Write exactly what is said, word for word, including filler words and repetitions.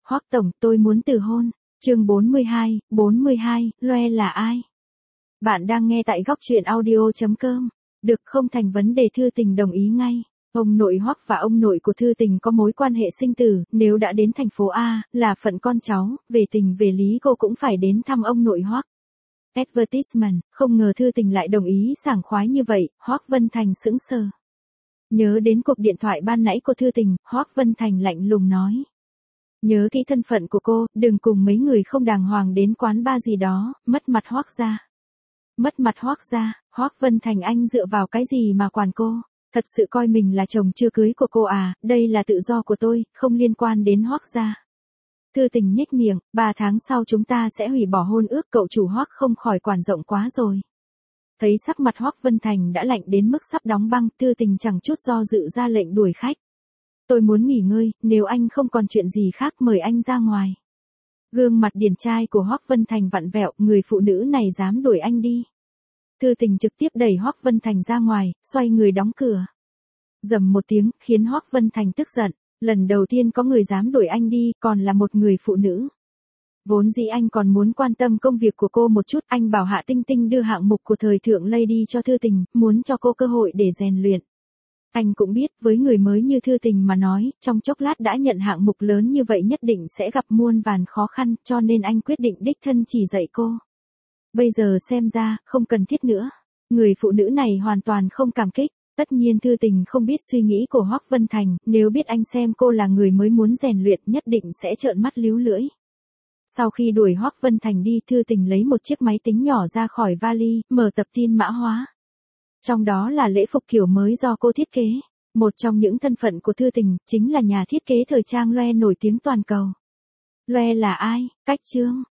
Hoắc tổng, tôi muốn từ hôn. Chương bốn mươi hai, bốn mươi hai, Loe là ai? Bạn đang nghe tại góc truyện audio chấm com. Được không thành vấn đề, Thư Tình đồng ý ngay. Ông nội Hoắc và ông nội của Thư Tình có mối quan hệ sinh tử, nếu đã đến thành phố A, là phận con cháu, về tình về lý cô cũng phải đến thăm ông nội Hoắc. Advertisement, không ngờ Thư Tình lại đồng ý sảng khoái như vậy, Hoắc Vân Thành sững sờ. Nhớ đến cuộc điện thoại ban nãy của Thư Tình, Hoắc Vân Thành lạnh lùng nói. Nhớ kỹ thân phận của cô, đừng cùng mấy người không đàng hoàng đến quán bar gì đó, mất mặt Hoắc gia. Mất mặt Hoắc gia, Hoắc Vân Thành anh dựa vào cái gì mà quản cô? Thật sự coi mình là chồng chưa cưới của cô à, đây là tự do của tôi, không liên quan đến Hoắc gia. Thư Tình nhếch miệng, ba tháng sau chúng ta sẽ hủy bỏ hôn ước, cậu chủ Hoắc không khỏi quản rộng quá rồi. Thấy sắc mặt Hoắc Vân Thành đã lạnh đến mức sắp đóng băng, Thư Tình chẳng chút do dự ra lệnh đuổi khách. Tôi muốn nghỉ ngơi, nếu anh không còn chuyện gì khác mời anh ra ngoài. Gương mặt điển trai của Hoắc Vân Thành vặn vẹo, người phụ nữ này dám đuổi anh đi. Thư Tình trực tiếp đẩy Hoắc Vân Thành ra ngoài, xoay người đóng cửa. Rầm một tiếng, khiến Hoắc Vân Thành tức giận, lần đầu tiên có người dám đuổi anh đi, còn là một người phụ nữ. Vốn dĩ anh còn muốn quan tâm công việc của cô một chút, anh bảo Hạ Tinh Tinh đưa hạng mục của thời thượng Lady cho Thư Tình, muốn cho cô cơ hội để rèn luyện. Anh cũng biết, với người mới như Thư Tình mà nói, trong chốc lát đã nhận hạng mục lớn như vậy nhất định sẽ gặp muôn vàn khó khăn, cho nên anh quyết định đích thân chỉ dạy cô. Bây giờ xem ra, không cần thiết nữa. Người phụ nữ này hoàn toàn không cảm kích. Tất nhiên Thư Tình không biết suy nghĩ của Hoắc Vân Thành, nếu biết anh xem cô là người mới muốn rèn luyện nhất định sẽ trợn mắt líu lưỡi. Sau khi đuổi Hoắc Vân Thành đi, Thư Tình lấy một chiếc máy tính nhỏ ra khỏi vali, mở tập tin mã hóa. Trong đó là lễ phục kiểu mới do cô thiết kế. Một trong những thân phận của Thư Tình, chính là nhà thiết kế thời trang Loe nổi tiếng toàn cầu. Loe là ai? Cách chương.